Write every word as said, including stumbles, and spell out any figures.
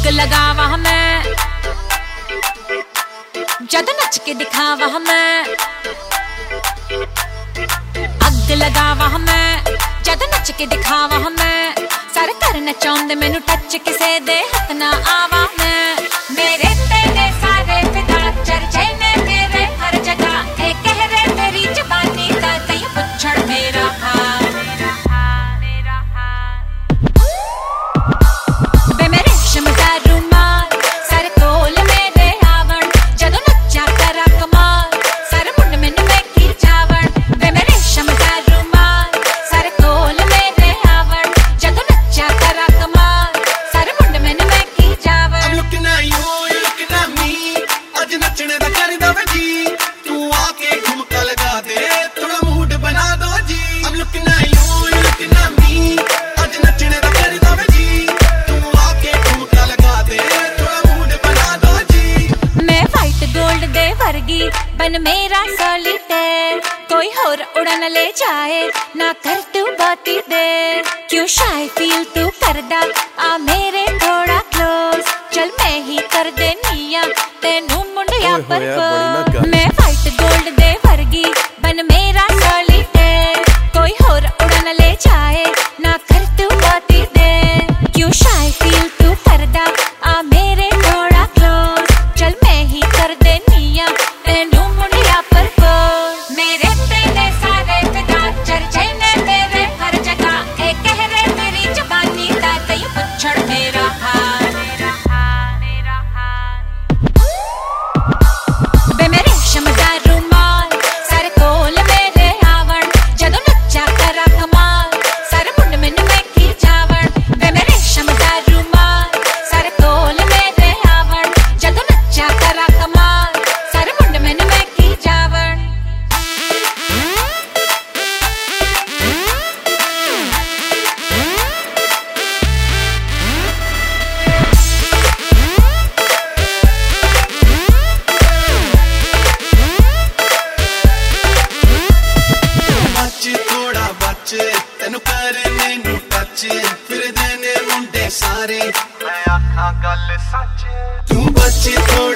अग लगावा मैं जद नच के दिखावा मैं, अग लगावा मैं जद नच के दिखावा मैं। सारे घर नचाउंदे मैनू टच किसे दे हथ ना आवा मैं। मेरे तेरे सारे फिदा चर्चे ने मेरे हर जगह, ए कह रहे तेरी जबानी दा तई पुछड़ मेरा हाल। वे मेरे रेशम दा रुमाल सारे कोल मेरे आवण, जदों नचा करा कमाल सारे मुंड मैनू वेखी जावण। वे मेरे रेशम दा रुमाल सारे कोल मेरे आवण, जदों नचा करा कमाल सारे मुंड मैनू वेखी जावण। I'm looking at you, you're looking at me, आज नचने दा करदा वे जी, तू आके ठुमका लगा दे थोड़ा मूड बना दो जी। I'm looking at you, you're looking at me, आज नचने दा करदा वे जी, तू आके ठुमका लगा दे थोड़ा मूड बना दो जी। मैं वाइट गोल्ड दे वर्गी बन मेरा सॉलिटेयर, कोई होर उड़न ले जाए ना कर तू बाती देर। क्यों शाय फील तू करदा आ मेरे थोड़ा क्लोज, चल मैं ही कर देनिया तेनू मुंडिया पर को। मैं वाइट गोल्ड दे वर्गी बन मेरा सॉलिटेयर, कोई होर उड़न ले जाए ना कर तू बाती देर। क्यों शाय फील तू करदा आ मेरे थोड़ा क्लोज, चल मैं ही कर देनिया तेनू मुंडिया पर को। मेरे तेरे सारे फिदा चर्चे ने मेरे हर जगह, ए कह रहे तेरी जबानी दा तई पुछड़ मेरा हाल। वे मेरे रेशम दा रुमाल सारे कोल मेरे आवण, जदों नचा करा कमाल सारे मुंड मैनू वेखी जावण। वे मेरे रेशम दा रुमाल सारे कोल मेरे आवण, जदों नचा करा कमाल सारे मुंड मैनू वेखी जावण। बच थोड़ा बच तेनू करने नू टच, फिर देने मुंडे सारे मैं आखा गल सच। तू बच थोड़ा